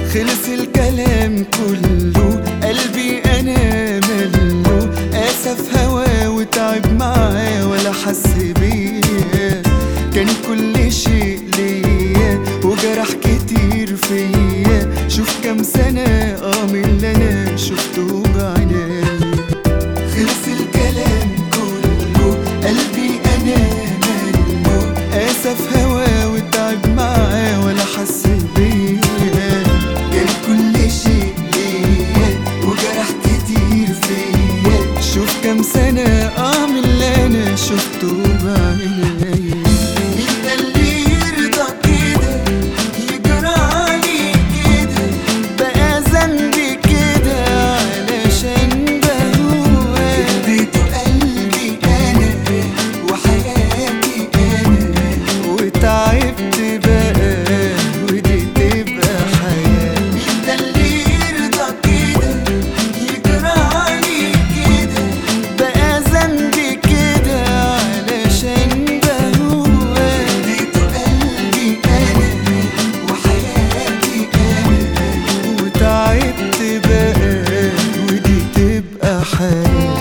خلص الكلام كله، قلبي انا مله، اسف هوا وتعب معاه ولا حس بيا. كان كل شيء ليا وجرح كتير فيا، شوف كام سنة من اللي انا شفته بعيني. خلص الكلام كله، قلبي انا مله، اسف هوا وتعب معاه ولا حس بيا. كان كل شيء ليا وجرح كتير فيا، شوف كام سنة من اللي انا شفته بعيني. مين ده اللي يرضى كده يجرى عليه كده، بقى ذنبي كده علشان بهواك. اديته قلبي انا وحياتي انا، وتعبت بقى ودي تبقى حياة. مين ده اللي يرضى كده يجرى عليه كده، بقى ذنبي كده علشان بهواك. اديته قلبي انا وحياتي انا، وتعبت بقى ودي تبقى حياة.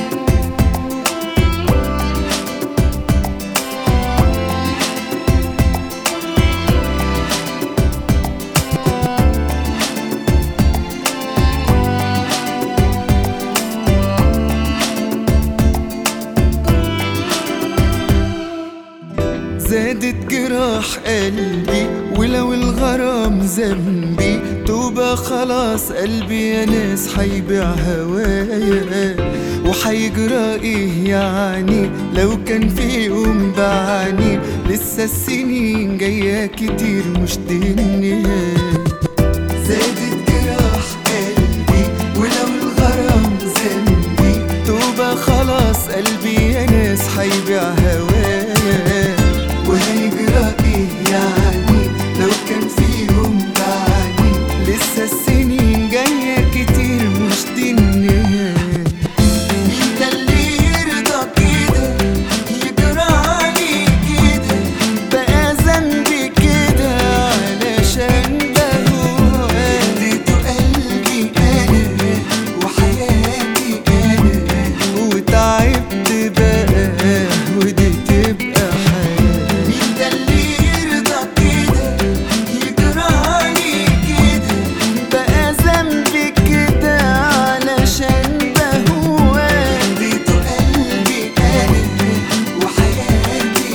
زادت جراح قلبي ولو الغرام ذنبي، توبة خلاص قلبي يا ناس حيبيع هوايا. وحيجرى ايه يعني لو كان في يوم بعاني، لسه السنين جاية كتير مش دي النهاية. زادت جراح قلبي ولو الغرام ذنبي، توبة خلاص قلبي يا ناس حيبيع هوايا. وهيجرى ايه يعني لو كان فيهم بعاني، لسه السنين جاية كتير مش دي النهاية. مين ده اللي يرضى كده يجرى عليه كده، بقى ذنبي كده علشان بهواك. اديته قلبي انا وحياتي انا، وتعبت بقى ودي تبقى حياة. مين ده اللي يرضى كده يجرى عليه كده، بقى ذنبي كده علشان بهواك. اديته قلبي انا وحياتي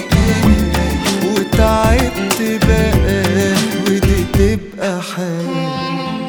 انا، وتعبت بقى ودي تبقى حياة.